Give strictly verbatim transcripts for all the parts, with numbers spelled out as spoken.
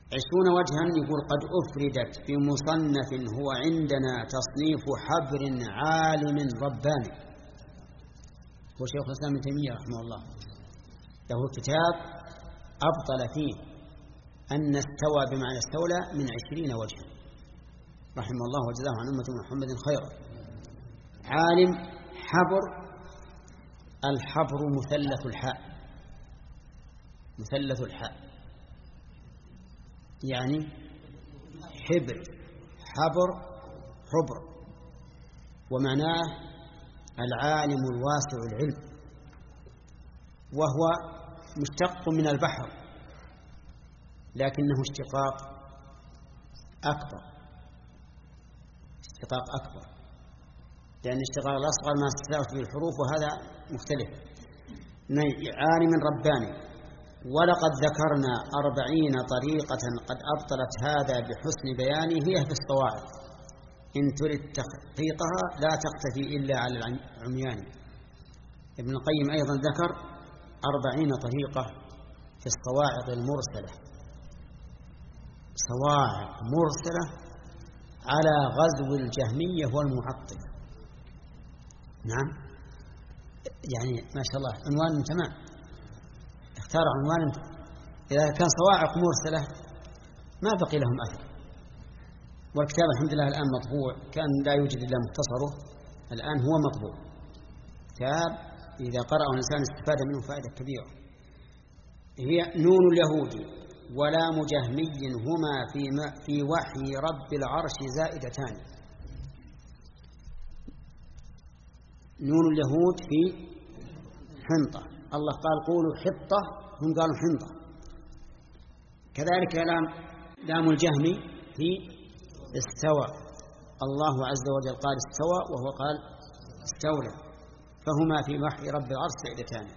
عشرون وجها يقول قد أفردت بمصنف هو عندنا تصنيف حبر عالم رباني. هو شيخ الإسلام ابن تيمية رحمه الله له كتاب أبطل فيه أن استوى بمعنى استولى من عشرين وجها رحمه الله وجزاه عن أمة محمد خيرا. عالم حبر، الحبر مثلث الحاء، مثلث الحاء يعني حبر، حبر حبر، ومعناه العالم الواسع العلم، وهو مشتق من البحر لكنه اشتقاق أكبر، اشتقاق أكبر، لأن اشتقاق الأصغر ما استثارت به الحروف وهذا مختلف. عالم رباني. ولقد ذكرنا أربعين طريقة قد أبطلت هذا بحسن بيانه هي في الصواعق، إن تريد تحقيقها لا تختفي إلا على العميان. ابن القيم أيضا ذكر أربعين طريقة في الصواعق المرسلة، صواعق مرسلة على غزو الجهمية والمعطلة. نعم، يعني ما شاء الله عنوان تمام، اختار عنوان. إذا كان صواعق مرسلة ما بقي لهم أثر. والكتاب الحمد لله الآن مطبوع، كان لا يوجد إلا مختصره، الآن هو مطبوع كتاب إذا قرأه الإنسان استفاد منه فائدة كبيرة. هي نون اليهود ولام جهمي هما في, في وحي رب العرش زائدتان. نون اليهود في حنطة، الله قال قولوا حطة، هم قالوا حنطة. كذلك لام لام الجهمي في استوى، الله عز وجل قال استوى وهو قال استولى، فهما في وحي رب العرش سعدتان.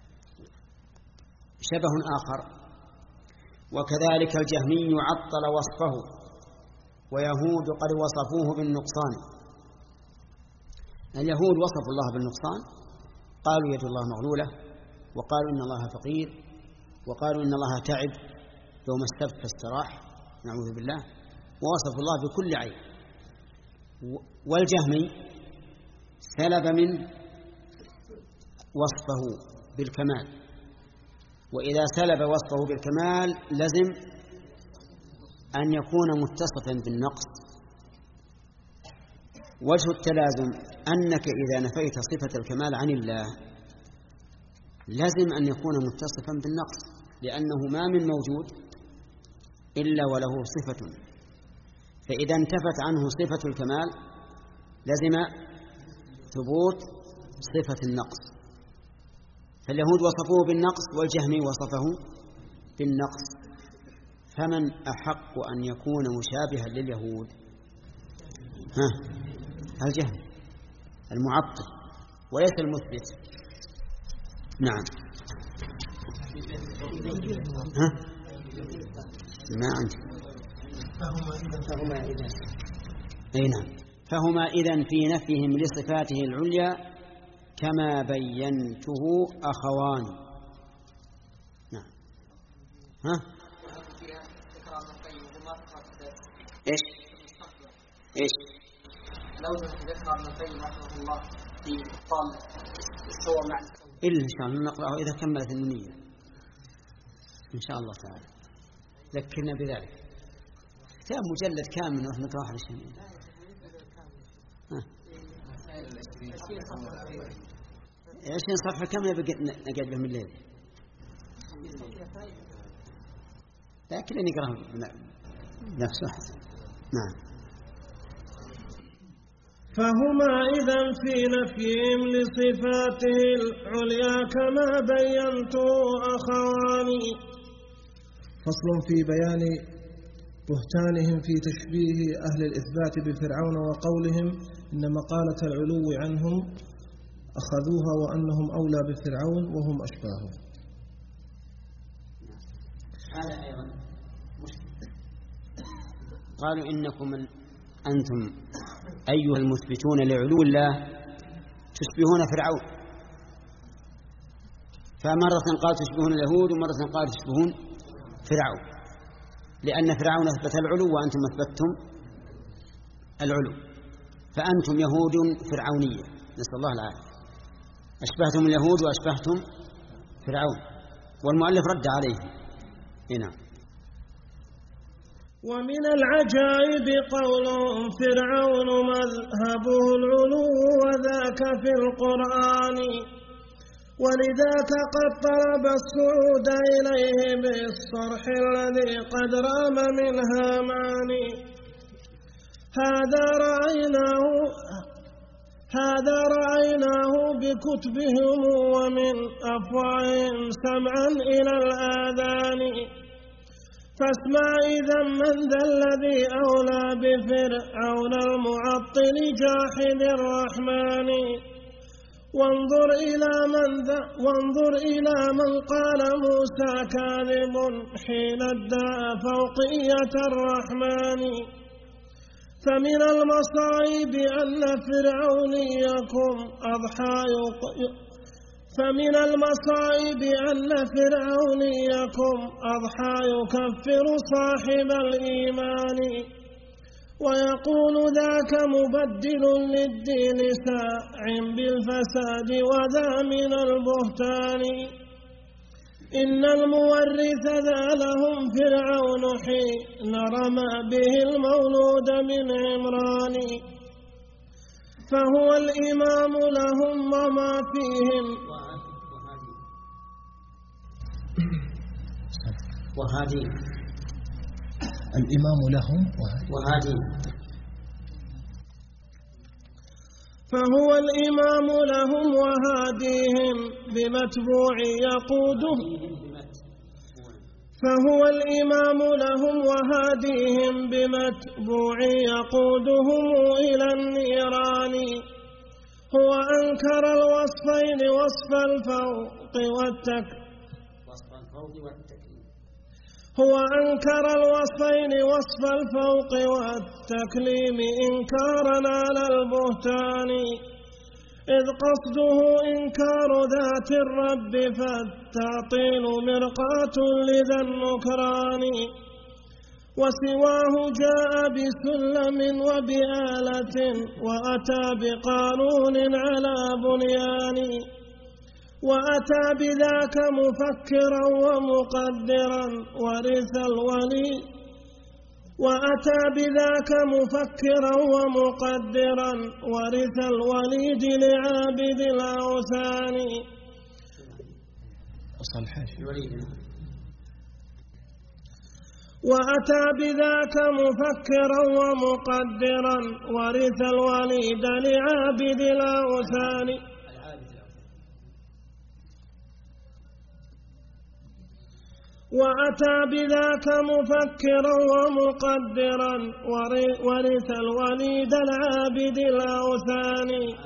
شبه آخر. وكذلك الجهمي عطل وصفه ويهود قد وصفوه بالنقصان. اليهود وصفوا الله بالنقصان، قالوا يد الله مغلولة، وقالوا إن الله فقير، وقالوا إن الله تعب يوم السبت فاستراح، نعوذ بالله، ووصفوا الله بكل عيب. والجهمي سلب من وصفه بالكمال، وإذا سلب وصفه بالكمال لزم أن يكون متصفا بالنقص. وجه التلازم أنك إذا نفيت صفة الكمال عن الله لازم أن يكون متصفا بالنقص، لأنه ما من موجود إلا وله صفة، فإذا انتفت عنه صفة الكمال لازم ثبوت صفة النقص. فاليهود وصفوه بالنقص والجهمي وصفه بالنقص، فمن أحق أن يكون مشابها لليهود؟ ها، الجهم المعطل وليس المثبت. نعم. ها؟ ما عندي. فهما إذن أي نعم، فهما إذن في نفيهم لصفاته العليا كما بينته أخوان. نعم. ها؟ إيش؟ إيش؟ لو ذكر ابن القيم رحمه الله في قال الصور مع إلا إن شاء الله نقرأه إذا كملت النية إن شاء الله تعالى. ذكرنا بذلك. كتاب مجلد كامل ونحن نقرأ واحد الشيء. عشرين صفحة كم يبقى نقعد بهم الليل؟ لكن نقرأ نفسه أحسن. نعم. فهما إذن في نفيهم لصفاته العليا كما بينته أخواني. فصل في بيان بهتانهم في تشبيه أهل الإثبات بفرعون وقولهم إن مقالة العلو عنهم أخذوها وأنهم أولى بفرعون وهم أشباهه. هذا أيضا مشكلة. قالوا إنكم أنتم أيها المثبتون لعلو الله تشبهون فرعون، فمرة قال تشبهون اليهود ومرة قال تشبهون فرعون. لأن فرعون أثبت العلو وأنتم أثبتتم العلو، فأنتم يهود فرعونية، نسأل الله العافية، أشبهتم اليهود وأشبهتم فرعون، والمؤلف رد عليه هنا. ومن العجائب قول فرعون مذهبه العلو وذاك في القرآن، ولذاك قد طلب الصعود إليه بالصرح الذي قد رام من هامان. هذا رأيناه هذا رأيناه بكتبهم ومن أفواههم سمعا إلى الآذان. فاسمع إذا من ذا الذي أولى بفرعون المعطل جاحد الرحمن. وانظر إلى من ذا وانظر إلى من قال موسى كاذب حين ادعى فوقية الرحمن. فمن المصائب أن فرعونيكم أضحى فمن المصائب أن فرعونيكم أضحى يكفر صاحب الإيمان، ويقول ذاك مبدل للدين ساع بالفساد وذا من البهتان. إن المورث ذا لهم فرعون حين رمى به المولود من عمران. فهو الإمام لهم وما فيهم وهادي الإمام لهم وهادي فهو الإمام لهم وهاديهم بمتبوع يقوده فهو الإمام لهم وهاديهم بمتبوع يقودهم إلى النيران. هو أنكر الوصفين وصف الفوق والتكليم هو أنكر الوصفين وصف الفوق والتكليم إنكارا على البهتان. إذ قصده إنكار ذات الرب فالتعطيل مرقاة لذا النكران. وسواه جاء بسلم وبآلة وأتى بقانون على بنيان. وأتى بذاك مفكرا ومقدرا ورث الولي وأتى بذاك مفكرا ومقدرا ورث الوليد لعابد الأوثان. وأتى بذاك مفكرا ومقدرا ورث الوليد لعابد الأوثان. وأتى بذاك مفكرا ومقدرا ورث الوليد العابد الأوثان.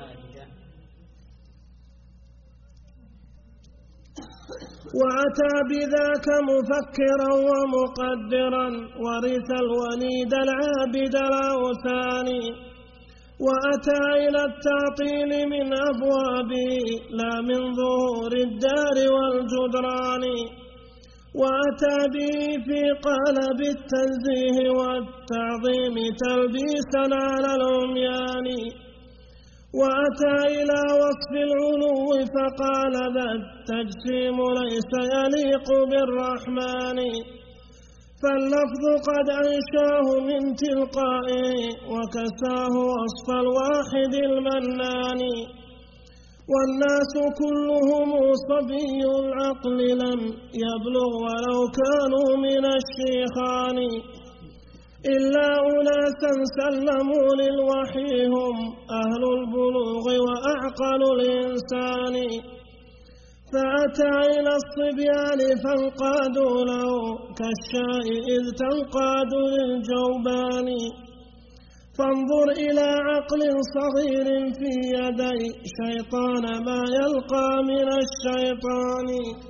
وأتى بذاك مفكرا ومقدرا ورث الوليد العابد الأوثان. وأتى إلى التعطيل من أبوابه لا من ظهور الدار والجدران. وأتى به في قالب التنزيه والتعظيم تلبيسا على العميان. وأتى إلى وصف العلو فقال ذا التجسيم ليس يليق بالرحمن. فاللفظ قد أنشاه من تلقائه وكساه وصف الواحد المنان. والناس كلهم صبي العقل لم يبلغ ولو كانوا من الشيخان. إلا أناسا سلموا للوحي هم أهل البلوغ وأعقل الإنسان. فأتى إلى الصبيان فانقادوا له كالشاء إذ تنقاد للجوبان. فانظر إلى عقل صغير في يدي شيطان ما يلقى من الشيطان.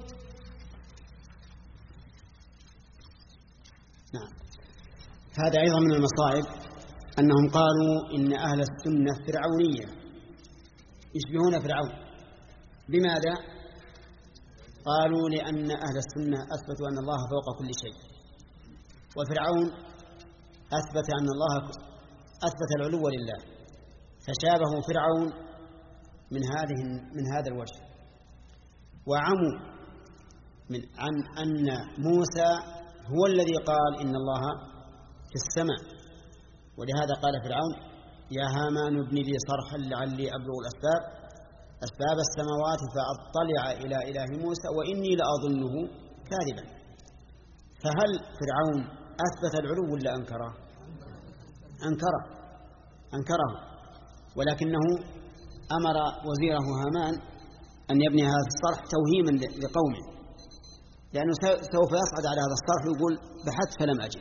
نعم. هذا أيضا من المصائب أنهم قالوا إن أهل السنة فرعونية يشبهون فرعون. لماذا؟ قالوا لأن أهل السنة أثبتوا أن الله فوق كل شيء، وفرعون أثبت أن الله أثبت العلو لله، فشابه فرعون من هذه من هذا الوجه، وعموا من عن أن موسى هو الذي قال إن الله في السماء. ولهذا قال فرعون: يا هامان ابن لي صرحا لعلي أبلغ الأسباب أسباب السماوات فأطلع إلى إله موسى وإني لأظنه كاذبا. فهل فرعون أثبت العلو ولا أنكره؟ أنكره أنكره ولكنه أمر وزيره هامان أن يبني هذا الصرح توهيما لقومه، لأنه سوف يصعد على هذا الصرح ويقول: بحثت فلم أجد،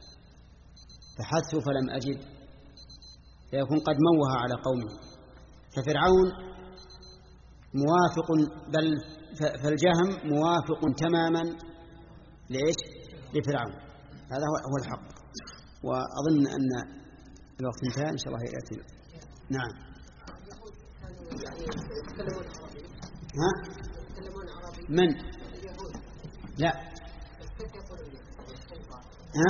بحثت فلم أجد، فيكون قد موه على قومه. ففرعون موافق، بل فالجهم موافق تماما لإيش؟ لفرعون. هذا هو الحق. وأظن أن الوقت انتهى، إن شاء الله يأتي. نعم. ها؟ من؟ لا. ها؟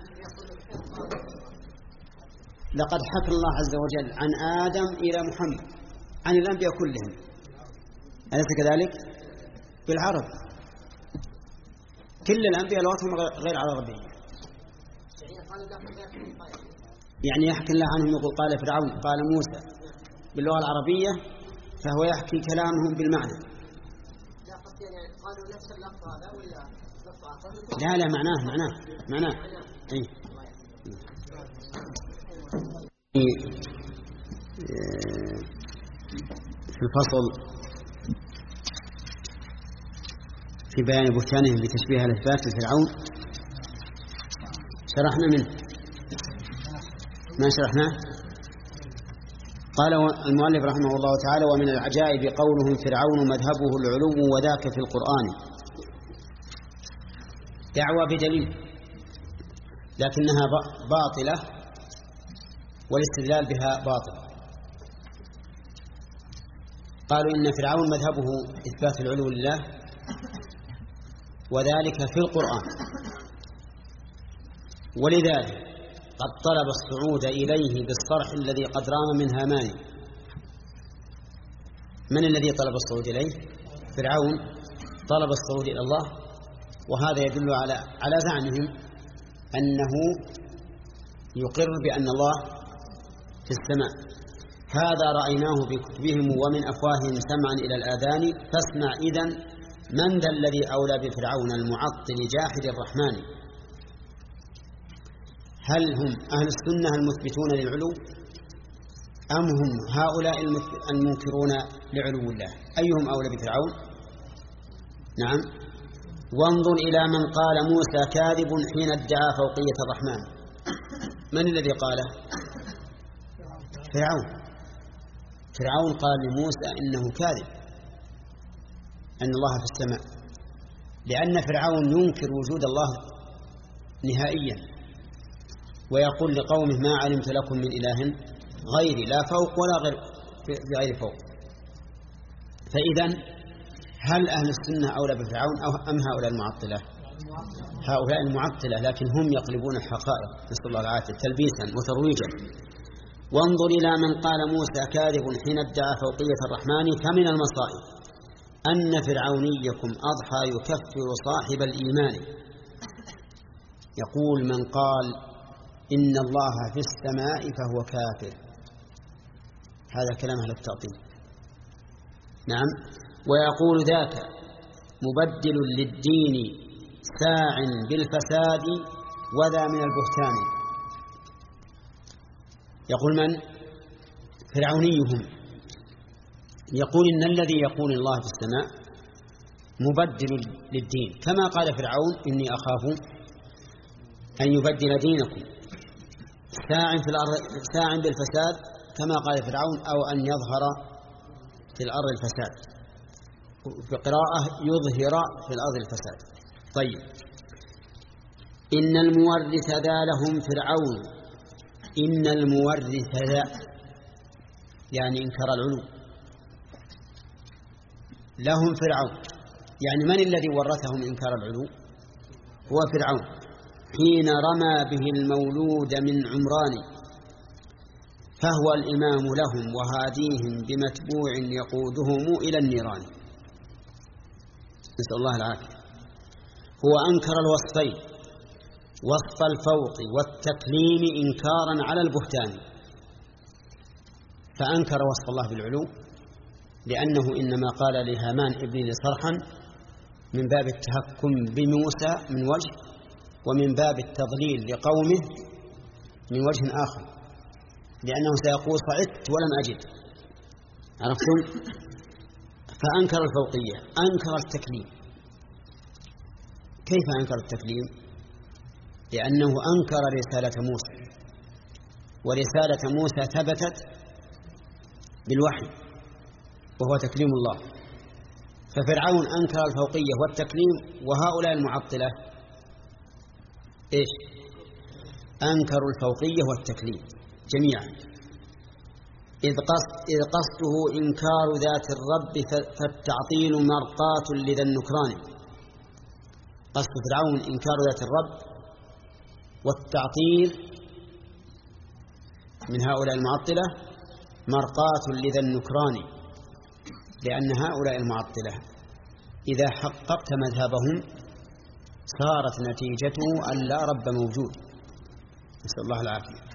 لقد حكى الله عز وجل عن آدم إلى محمد عن الأنبياء كلهم، أليس كذلك؟ بالعرب، كل الأنبياء لغتهم غير عربية. يعني يحكي الله عنهم يقول: قال فرعون قال موسى باللغة العربية، فهو يحكي كلامهم بالمعنى. لا لا معناه معناه معناه إيه؟ في الفصل في بيان بهتانهم بتشبيه الإثبات لفرعون شرحنا منه ما شرحناه. قال المؤلف رحمه الله تعالى: ومن العجائب قولهم فرعون مذهبه العلو وذاك في القرآن. دعوة بدليل لكنها باطلة والاستدلال بها باطل. قالوا إن فرعون مذهبه إثبات العلو لله وذلك في القرآن، ولذلك قد طلب الصعود إليه بالصرح الذي قد رام من هامان. من الذي طلب الصعود إليه؟ فرعون طلب الصعود إلى الله، وهذا يدل على على زعمهم أنه يقر بأن الله في السماء. هذا رأيناه بكتبهم ومن أفواههم سمعا إلى الآذان، فاسمع إذن من ذا الذي أولى بفرعون المعطل جاحد الرحمن. هل هم أهل السنة المثبتون للعلو أم هم هؤلاء المنكرون لعلو الله؟ أيهم أولى بفرعون؟ نعم. وانظر إلى من قال موسى كاذب حين ادعى فوقية الرحمن. من الذي قاله؟ فرعون. فرعون قال لموسى إنه كاذب أن الله في السماء، لأن فرعون ينكر وجود الله نهائيا ويقول لقومه: ما علمت لكم من إله غيري، لا فوق ولا غير في غير فوق. فإذا هل أهل السنة أولى بفرعون أم هؤلاء المعطلة؟ هؤلاء المعطلة، لكن هم يقلبون الحقائق، نسأل الله العافية، تلبيسا وترويجا. وانظر إلى من قال موسى كاذب حين ادعى فوقية الرحمن. فمن المصائب أن فرعونيكم أضحى يكفر صاحب الإيمان. يقول من قال إن الله في السماء فهو كافر، هذا كلام أهل التعطيل. نعم. ويقول ذاك مبدل للدين ساع بالفساد وذا من البهتان. يقول من؟ فرعونيهم يقول إن الذي يقول الله في السماء مبدل للدين، كما قال فرعون: إني أخاف أن يبدل دينكم. ساع في الأرض، ساع بالفساد كما قال فرعون، أو أن يظهر في الأرض الفساد، في قراءة يظهر في الأرض الفساد. طيب، إن المورث ذا لهم فرعون. إن المورث ذا يعني إنكر العلو، لهم فرعون، يعني من الذي ورثهم إنكار العلو؟ هو فرعون. حين رمى به المولود من عمران، فهو الإمام لهم وهاديهم بمتبوع يقودهم إلى النيران. نسأل الله العافية. هو أنكر الوصفين، وصف الفوق والتكليم إنكارا على البهتان، فأنكر وصف الله بالعلو لأنه إنما قال لهامان ابن لصرحا من باب التهكم بموسى من وجه، ومن باب التضليل لقومه من وجه آخر، لأنه سيقول صعدت ولم أجد. عرفتم؟ فأنكر الفوقية، أنكر التكليم. كيف أنكر التكليم؟ لأنه أنكر رسالة موسى، ورسالة موسى ثبتت بالوحي وهو تكليم الله. ففرعون أنكر الفوقية والتكليم، وهؤلاء المعطلة إيش؟ أنكروا الفوقية والتكليم جميعا، إذ قصد إذ قصده إنكار ذات الرب فالتعطيل مرقاة لذا النكران. قصد فرعون إنكار ذات الرب، والتعطيل من هؤلاء المعطلة مرقاة لذا النكران، لأن هؤلاء المعطلة إذا حققت مذهبهم صارت نتيجته أن لا رب موجود. نسأل الله العافية.